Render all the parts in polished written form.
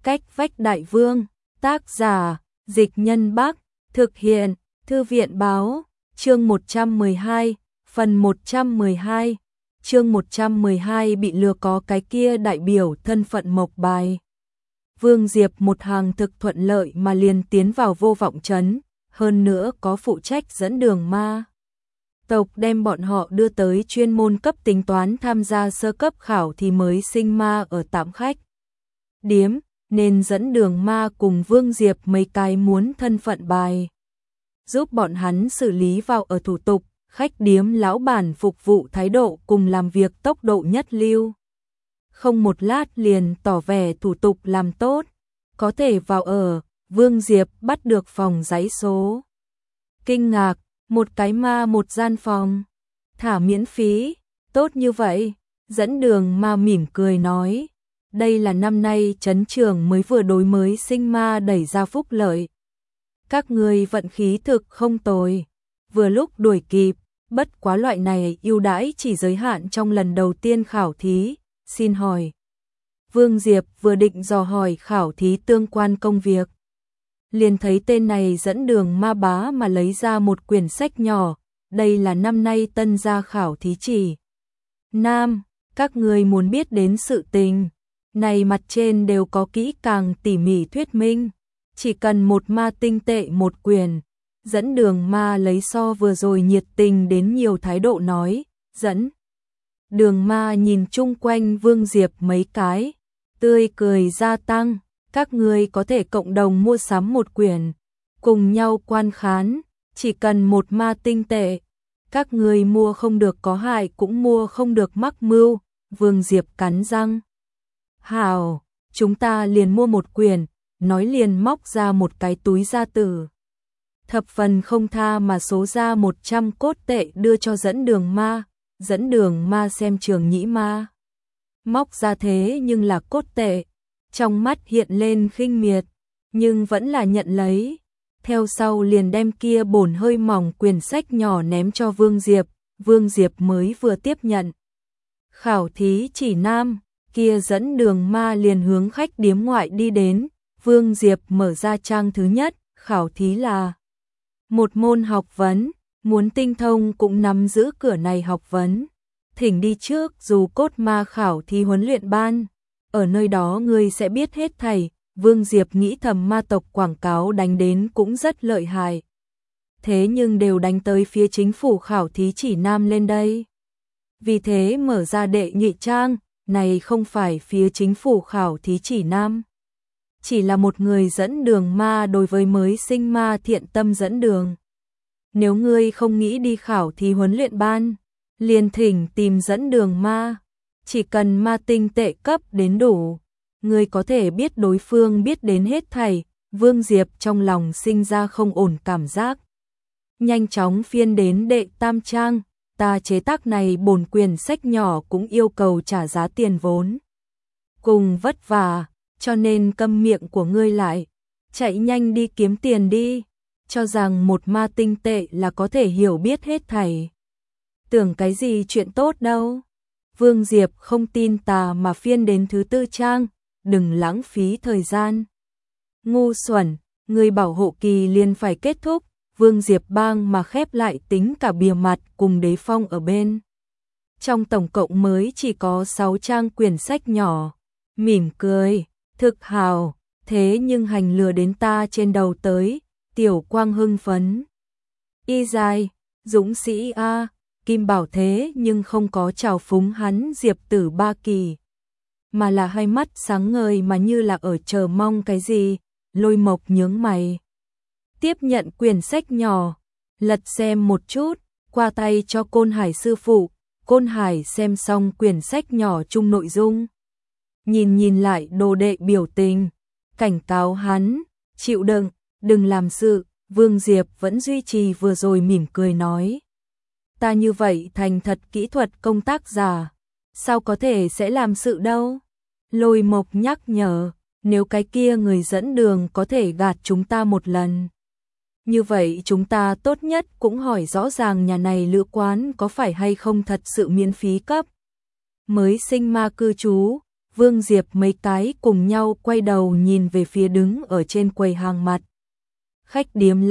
Cách vách đại vương, tác giả, Dịch Nhân Bắc, thực hiện, Thư viện báo, chương 112, phần 112, chương 112 bị lừa có cái kia đại biểu thân phận mộc bài. Vương Diệp một hàng thực thuận lợi mà liền tiến vào Vô Vọng Trấn, hơn nữa có phụ trách dẫn đường ma tộc đem bọn họ đưa tới chuyên môn cấp tính toán tham gia sơ cấp khảo thì mới sinh ma ở tạm khách điếm, nên dẫn đường ma cùng Vương Diệp mấy cái muốn thân phận bài, giúp bọn hắn xử lý vào ở thủ tục, khách điếm lão bản phục vụ thái độ cùng làm việc tốc độ nhất lưu. Không một lát liền tỏ vẻ thủ tục làm tốt, có thể vào ở, Vương Diệp bắt được phòng giấy số. Kinh ngạc, một cái ma một gian phòng, thả miễn phí, tốt như vậy, dẫn đường ma mỉm cười nói. Đây là năm nay trấn trưởng mới vừa đối mới sinh ma đẩy ra phúc lợi. Các người vận khí thực không tồi, vừa lúc đuổi kịp, bất quá loại này ưu đãi chỉ giới hạn trong lần đầu tiên khảo thí, xin hỏi. Vương Diệp vừa định dò hỏi khảo thí tương quan công việc, liền thấy tên này dẫn đường ma bá mà lấy ra một quyển sách nhỏ, đây là năm nay tân gia khảo thí chỉ. Nam, các người muốn biết đến sự tình này mặt trên đều có kỹ càng tỉ mỉ thuyết minh, chỉ cần một ma tinh tệ một quyển. Dẫn đường ma lấy so vừa rồi nhiệt tình đến nhiều thái độ nói, dẫn. Đường ma nhìn chung quanh Vương Diệp mấy cái, tươi cười gia tăng, các người có thể cộng đồng mua sắm một quyển, cùng nhau quan khán, chỉ cần một ma tinh tệ. Các người mua không được có hại cũng mua không được mắc mưu, Vương Diệp cắn răng. Hảo, chúng ta liền mua một quyển, nói liền móc ra một cái túi gia tử. Thập phần không tha mà số ra 100 cốt tệ đưa cho dẫn đường ma xem Trường Nhĩ ma. Móc ra thế nhưng là cốt tệ, trong mắt hiện lên khinh miệt, nhưng vẫn là nhận lấy. Theo sau liền đem kia bổn hơi mỏng quyển sách nhỏ ném cho Vương Diệp mới vừa tiếp nhận. Khảo thí chỉ nam, kia dẫn đường ma liền hướng khách điếm ngoại đi đến, Vương Diệp mở ra trang thứ nhất, khảo thí là một môn học vấn, muốn tinh thông cũng nắm giữ cửa này học vấn. Thỉnh đi trước dù cốt ma khảo thí huấn luyện ban, ở nơi đó ngươi sẽ biết hết thảy. Vương Diệp nghĩ thầm ma tộc quảng cáo đánh đến cũng rất lợi hại. Thế nhưng đều đánh tới phía chính phủ khảo thí chỉ nam lên đây. Vì thế mở ra đệ nhị trang, này không phải phía chính phủ khảo thí chỉ nam. Chỉ là một người dẫn đường ma đối với mới sinh ma thiện tâm dẫn đường. Nếu ngươi không nghĩ đi khảo thí huấn luyện ban, liền thỉnh tìm dẫn đường ma. Chỉ cần ma tinh tệ cấp đến đủ, ngươi có thể biết đối phương biết đến hết thảy. Vương Diệp trong lòng sinh ra không ổn cảm giác. Nhanh chóng phiên đến đệ tam trang, ta chế tác này bổn quyển sách nhỏ cũng yêu cầu trả giá tiền vốn. Cùng vất vả, cho nên câm miệng của ngươi lại, chạy nhanh đi kiếm tiền đi, cho rằng một ma tinh tệ là có thể hiểu biết hết thảy. Tưởng cái gì chuyện tốt đâu. Vương Diệp không tin tà mà phiên đến thứ tư trang, đừng lãng phí thời gian. Ngu xuẩn, người bảo hộ kỳ liền phải kết thúc, Vương Diệp bang mà khép lại tính cả bìa mặt cùng đế phong ở bên. Trong tổng cộng mới chỉ có 6 trang quyển sách nhỏ, mỉm cười, thực hào, thế nhưng hành lừa đến ta trên đầu tới, Tiểu Quang hưng phấn. Y dài, dũng sĩ A, Kim Bảo thế nhưng không có trào phúng hắn Diệp Tử Ba Kỳ, mà là hai mắt sáng ngời mà như là ở chờ mong cái gì. Lôi Mộc nhướng mày, tiếp nhận quyển sách nhỏ, lật xem một chút, qua tay cho Côn Hải sư phụ. Côn Hải xem xong quyển sách nhỏ chung nội dung, nhìn lại đồ đệ biểu tình, cảnh cáo hắn, chịu đựng, đừng làm sự. Vương Diệp vẫn duy trì vừa rồi mỉm cười nói, ta như vậy thành thật kỹ thuật công tác giả, sao có thể sẽ làm sự đâu. Lôi Mộc nhắc nhở, nếu cái kia người dẫn đường có thể gạt chúng ta một lần, như vậy chúng ta tốt nhất cũng hỏi rõ ràng nhà này lữ quán có phải hay không thật sự miễn phí cấp mới sinh ma cư trú. Vương Diệp mấy cái cùng nhau quay đầu nhìn về phía đứng ở trên quầy hàng mặt. Khách điếm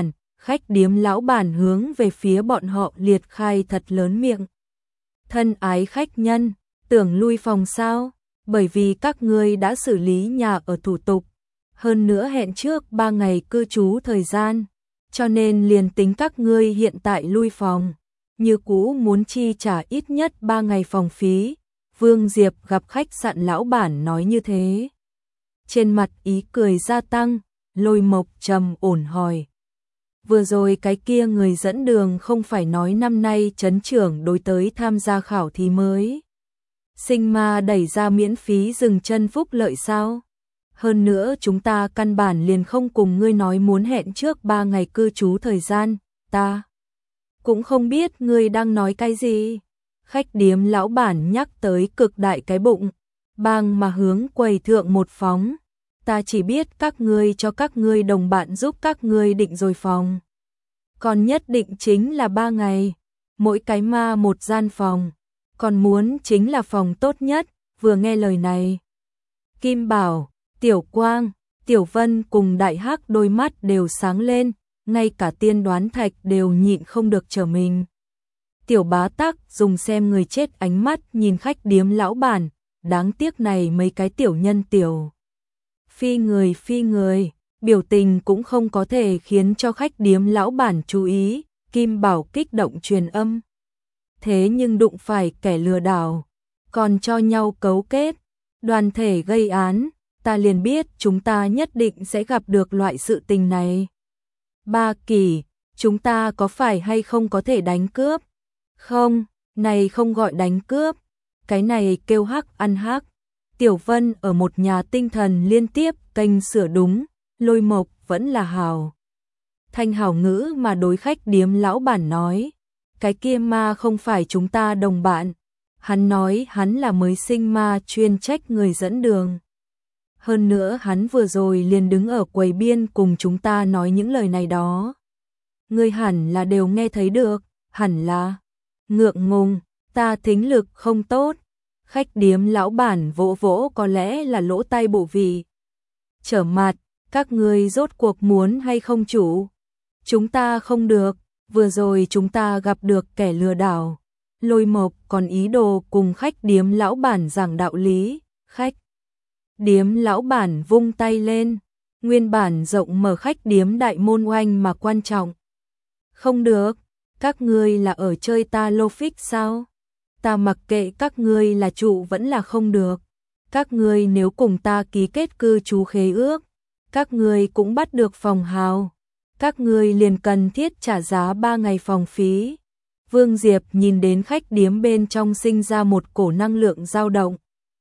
lão bản hướng về phía bọn họ liệt khai thật lớn miệng. Thân ái khách nhân, tưởng lui phòng sao? Bởi vì các ngươi đã xử lý nhà ở thủ tục, hơn nữa hẹn trước 3 ngày cư trú thời gian, cho nên liền tính các ngươi hiện tại lui phòng, như cũ muốn chi trả ít nhất 3 ngày phòng phí. Vương Diệp gặp khách sạn lão bản nói như thế. Trên mặt ý cười gia tăng, Lôi Mộc trầm ổn hỏi. Vừa rồi cái kia người dẫn đường không phải nói năm nay trấn trưởng đối tới tham gia khảo thí mới sinh ma đẩy ra miễn phí dừng chân phúc lợi sao? Hơn nữa chúng ta căn bản liền không cùng ngươi nói muốn hẹn trước 3 ngày cư trú thời gian, ta cũng không biết ngươi đang nói cái gì. Khách điếm lão bản nhắc tới cực đại cái bụng, bang mà hướng quầy thượng một phóng. Ta chỉ biết các ngươi cho các ngươi đồng bạn giúp các ngươi định rồi phòng. Còn nhất định chính là 3 ngày, mỗi cái ma một gian phòng, còn muốn chính là phòng tốt nhất. Vừa nghe lời này, Kim Bảo, Tiểu Quang, Tiểu Vân cùng Đại Hắc đôi mắt đều sáng lên, ngay cả Tiên Đoán Thạch đều nhịn không được trở mình. Tiểu Bá Tắc dùng xem người chết ánh mắt nhìn khách điếm lão bản, đáng tiếc này mấy cái tiểu nhân tiểu phi người, biểu tình cũng không có thể khiến cho khách điếm lão bản chú ý. Kim Bảo kích động truyền âm. Thế nhưng đụng phải kẻ lừa đảo, còn cho nhau cấu kết, đoàn thể gây án, ta liền biết chúng ta nhất định sẽ gặp được loại sự tình này. Ba Kỳ, chúng ta có phải hay không có thể đánh cướp? Không, này không gọi đánh cướp, cái này kêu hắc ăn hắc. Tiểu Vân ở một nhà tinh thần liên tiếp kênh sửa đúng, Lôi Mộc vẫn là hào thanh hảo ngữ mà đối khách điếm lão bản nói. Cái kia ma không phải chúng ta đồng bạn, hắn nói hắn là mới sinh ma chuyên trách người dẫn đường. Hơn nữa hắn vừa rồi liền đứng ở quầy biên cùng chúng ta nói những lời này đó. Ngươi hẳn là đều nghe thấy được, hẳn là. Ngượng ngùng, ta thính lực không tốt. Khách điếm lão bản vỗ vỗ có lẽ là lỗ tai bộ vị. Trở mặt, các ngươi rốt cuộc muốn hay không chủ? Chúng ta không được, vừa rồi chúng ta gặp được kẻ lừa đảo. Lôi Mộc còn ý đồ cùng khách điếm lão bản giảng đạo lý. Khách điếm lão bản vung tay lên, nguyên bản rộng mở khách điếm đại môn oanh mà quan trọng. Không được, các ngươi là ở chơi ta lô phích sao? Ta mặc kệ các ngươi là trụ vẫn là không được. Các ngươi nếu cùng ta ký kết cư trú khế ước, các ngươi cũng bắt được phòng hào. Các ngươi liền cần thiết trả giá 3 ngày phòng phí. Vương Diệp nhìn đến khách điếm bên trong sinh ra một cổ năng lượng dao động.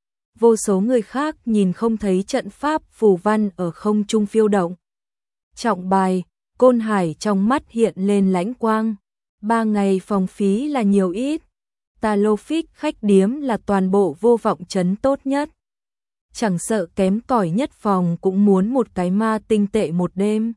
Vô số người khác nhìn không thấy trận pháp phù văn ở không trung phiêu động. Trọng bài, Côn Hải trong mắt hiện lên lãnh quang. 3 ngày phòng phí là nhiều ít. Ta lô phích khách điếm là toàn bộ vô vọng trấn tốt nhất. Chẳng sợ kém cỏi nhất phòng cũng muốn một cái ma tinh tệ một đêm.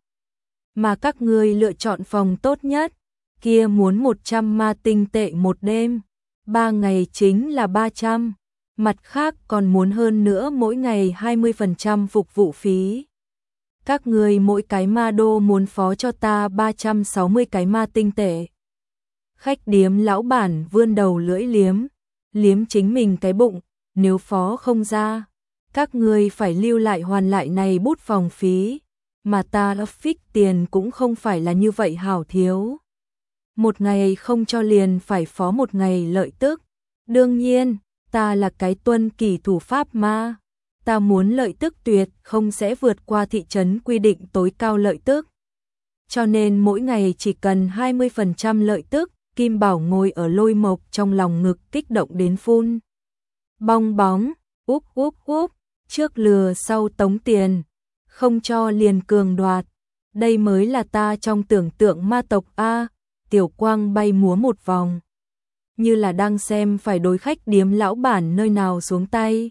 Mà các ngươi lựa chọn phòng tốt nhất, kia muốn 100 ma tinh tệ một đêm. 3 ngày chính là 300. Mặt khác còn muốn hơn nữa mỗi ngày 20% phục vụ phí. Các ngươi mỗi cái ma đô muốn phó cho ta 360 cái ma tinh tệ. Khách điếm lão bản vươn đầu lưỡi liếm chính mình cái bụng, nếu phó không ra, các ngươi phải lưu lại hoàn lại này bút phòng phí, mà ta đã phích tiền cũng không phải là như vậy hảo thiếu. Một ngày không cho liền phải phó một ngày lợi tức. Đương nhiên, ta là cái tuân kỷ thủ pháp ma, ta muốn lợi tức tuyệt không sẽ vượt qua thị trấn quy định tối cao lợi tức. Cho nên mỗi ngày chỉ cần 20% lợi tức. Kim Bảo ngồi ở Lôi Mộc trong lòng ngực kích động đến phun bong bóng, úp úp úp, trước lừa sau tống tiền, không cho liền cường đoạt. Đây mới là ta trong tưởng tượng ma tộc a. Tiểu Quang bay múa một vòng, như là đang xem phải đối khách điếm lão bản nơi nào xuống tay.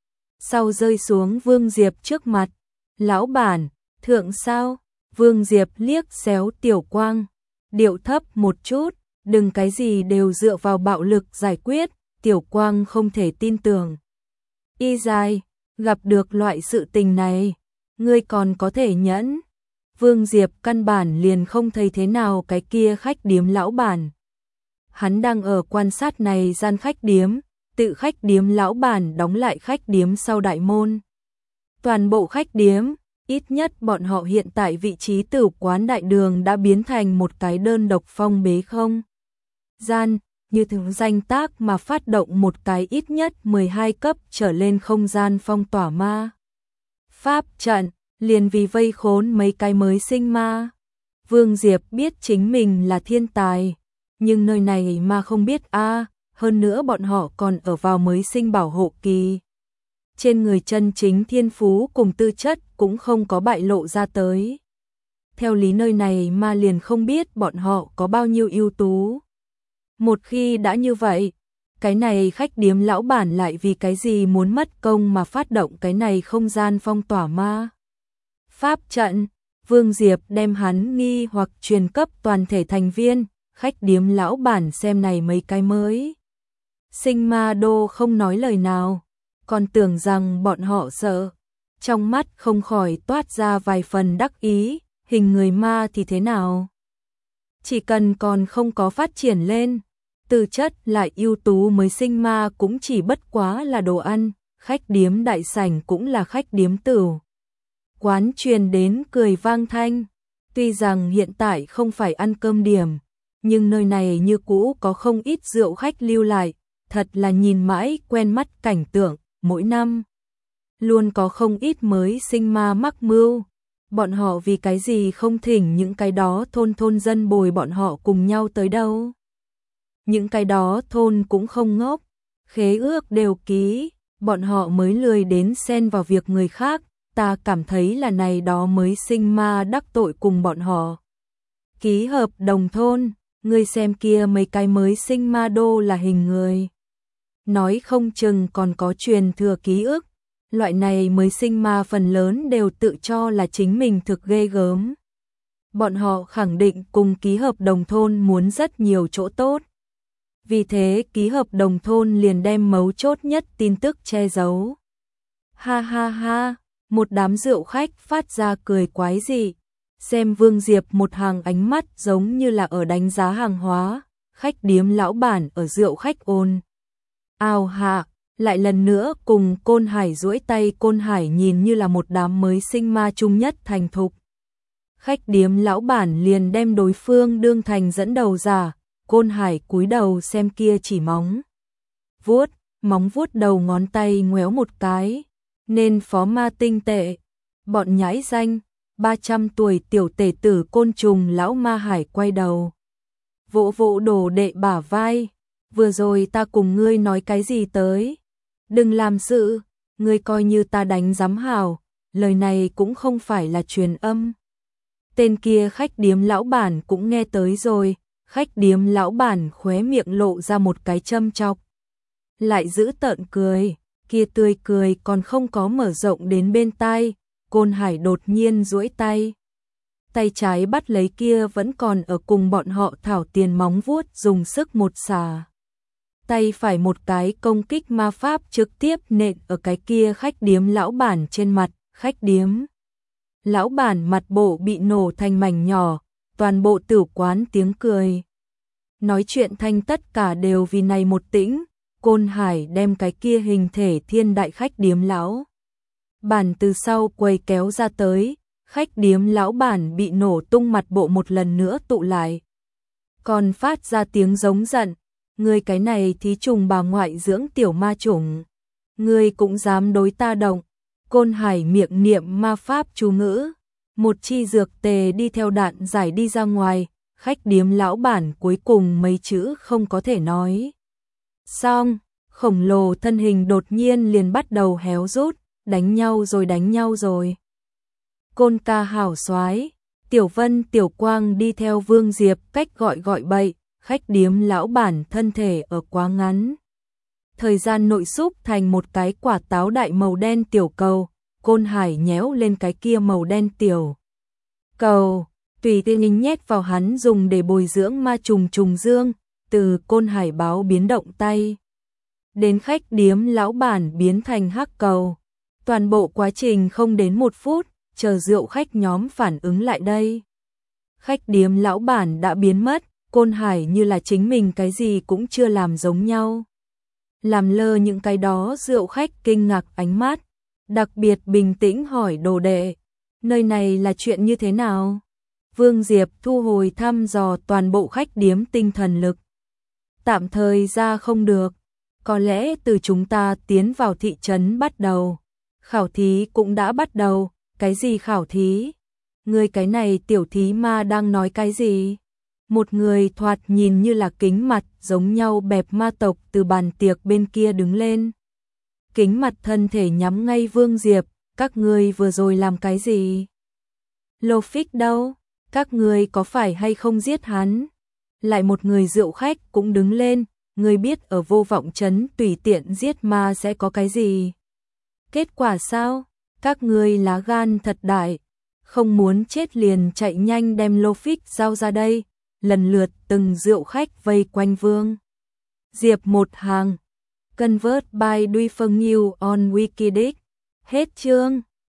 Sau rơi xuống Vương Diệp trước mặt. Lão bản, thượng sao? Vương Diệp liếc xéo Tiểu Quang, điệu thấp một chút. Đừng cái gì đều dựa vào bạo lực giải quyết. Tiểu Quang không thể tin tưởng. Y dài, gặp được loại sự tình này, ngươi còn có thể nhẫn. Vương Diệp căn bản liền không thấy thế nào cái kia khách điếm lão bản. Hắn đang ở quan sát này gian khách điếm, tự khách điếm lão bản đóng lại khách điếm sau đại môn. Toàn bộ khách điếm, ít nhất bọn họ hiện tại vị trí tử quán đại đường đã biến thành một cái đơn độc phong bế không gian, như thứ danh tác mà phát động một cái ít nhất 12 cấp trở lên không gian phong tỏa ma. Pháp trận, liền vì vây khốn mấy cái mới sinh ma. Vương Diệp biết chính mình là thiên tài, nhưng nơi này mà không biết hơn nữa bọn họ còn ở vào mới sinh bảo hộ kỳ. Trên người chân chính thiên phú cùng tư chất cũng không có bại lộ ra tới. Theo lý nơi này mà liền không biết bọn họ có bao nhiêu ưu tú. Một khi đã như vậy, cái này khách điếm lão bản lại vì cái gì muốn mất công mà phát động cái này không gian phong tỏa ma. Pháp trận, Vương Diệp đem hắn nghi hoặc truyền cấp toàn thể thành viên, khách điếm lão bản xem này mấy cái mới. Sinh ma đô không nói lời nào, còn tưởng rằng bọn họ sợ. Trong mắt không khỏi toát ra vài phần đắc ý, hình người ma thì thế nào? Chỉ cần còn không có phát triển lên, tư chất lại ưu tú mới sinh ma cũng chỉ bất quá là đồ ăn, khách điếm đại sảnh cũng là khách điếm tửu. Quán truyền đến cười vang thanh, tuy rằng hiện tại không phải ăn cơm điểm, nhưng nơi này như cũ có không ít rượu khách lưu lại, thật là nhìn mãi quen mắt cảnh tượng, mỗi năm luôn có không ít mới sinh ma mắc mưu. Bọn họ vì cái gì không thỉnh những cái đó thôn dân bồi bọn họ cùng nhau tới đâu. Những cái đó thôn cũng không ngốc, khế ước đều ký, bọn họ mới lười đến xen vào việc người khác, ta cảm thấy là này đó mới sinh ma đắc tội cùng bọn họ. Ký hợp đồng thôn, ngươi xem kia mấy cái mới sinh ma đô là hình người. Nói không chừng còn có truyền thừa ký ức, loại này mới sinh ma phần lớn đều tự cho là chính mình thực ghê gớm. Bọn họ khẳng định cùng ký hợp đồng thôn muốn rất nhiều chỗ tốt. Vì thế ký hợp đồng thôn liền đem mấu chốt nhất tin tức che giấu. Ha ha ha, một đám rượu khách phát ra cười quái dị. Xem Vương Diệp một hàng ánh mắt giống như là ở đánh giá hàng hóa, khách điếm lão bản ở rượu khách ôn. Ào hạ, lại lần nữa cùng Côn Hải duỗi tay, Côn Hải nhìn như là một đám mới sinh ma trung nhất thành thục. Khách điếm lão bản liền đem đối phương đương thành dẫn đầu giả, Côn Hải cúi đầu xem kia chỉ móng vuốt đầu ngón tay ngoéo một cái, nên phó ma tinh tệ, bọn nhãi danh, 300 tuổi tiểu tể tử côn trùng lão ma Hải quay đầu. Vỗ vỗ đồ đệ bả vai, vừa rồi ta cùng ngươi nói cái gì tới? Đừng làm sự, ngươi coi như ta đánh giám hào, lời này cũng không phải là truyền âm. Tên kia khách điếm lão bản cũng nghe tới rồi, khách điếm lão bản khóe miệng lộ ra một cái châm chọc. Lại giữ tợn cười, kia tươi cười còn không có mở rộng đến bên tai, Côn Hải đột nhiên duỗi tay. Tay trái bắt lấy kia vẫn còn ở cùng bọn họ thảo tiền móng vuốt dùng sức một xà. Tay phải một cái công kích ma pháp trực tiếp nện ở cái kia khách điếm lão bản trên mặt, khách điếm. Lão bản mặt bộ bị nổ thành mảnh nhỏ, toàn bộ tử quán tiếng cười. Nói chuyện thanh tất cả đều vì này một tĩnh, Côn Hải đem cái kia hình thể thiên đại khách điếm lão bản từ sau quầy kéo ra tới, khách điếm lão bản bị nổ tung mặt bộ một lần nữa tụ lại. Còn phát ra tiếng giống giận, ngươi cái này thí trùng bà ngoại dưỡng tiểu ma chủng, ngươi cũng dám đối ta động. Côn Hải miệng niệm ma pháp chú ngữ, một chi dược tề đi theo đạn giải đi ra ngoài, khách điếm lão bản cuối cùng mấy chữ không có thể nói. Xong, khổng lồ thân hình đột nhiên liền bắt đầu héo rút, đánh nhau rồi. Côn ca hảo soái, Tiểu Vân Tiểu Quang đi theo Vương Diệp cách gọi bậy, khách điếm lão bản thân thể ở quá ngắn. Thời gian nội xúc thành một cái quả táo đại màu đen tiểu cầu, Côn Hải nhéo lên cái kia màu đen tiểu cầu, tùy tiện nhét vào hắn dùng để bồi dưỡng ma trùng trùng dương, từ Côn Hải báo biến động tay. đến khách điếm lão bản biến thành hắc cầu. Toàn bộ quá trình không đến 1 phút, chờ rượu khách nhóm phản ứng lại đây. Khách điếm lão bản đã biến mất, Côn Hải như là chính mình cái gì cũng chưa làm giống nhau. Làm lơ những cái đó rượu khách kinh ngạc ánh mắt, đặc biệt bình tĩnh hỏi đồ đệ, nơi này là chuyện như thế nào? Vương Diệp thu hồi thăm dò toàn bộ khách điếm tinh thần lực. Tạm thời ra không được, có lẽ từ chúng ta tiến vào thị trấn bắt đầu. Khảo thí cũng đã bắt đầu, cái gì khảo thí? Người cái này tiểu thí ma đang nói cái gì? Một người thoạt nhìn như là kính mặt giống nhau bẹp ma tộc từ bàn tiệc bên kia đứng lên. Kính mặt thân thể nhắm ngay Vương Diệp, các ngươi vừa rồi làm cái gì? Lô Phích đâu? Các ngươi có phải hay không giết hắn? Lại một người rượu khách cũng đứng lên, ngươi biết ở Vô Vọng trấn tùy tiện giết ma sẽ có cái gì? Kết quả sao? Các ngươi lá gan thật đại, không muốn chết liền chạy nhanh đem Lô Phích giao ra đây. Lần lượt từng rượu khách vây quanh Vương Diệp một hàng. Convert by Duy Phương New on Wikidic. Hết chương.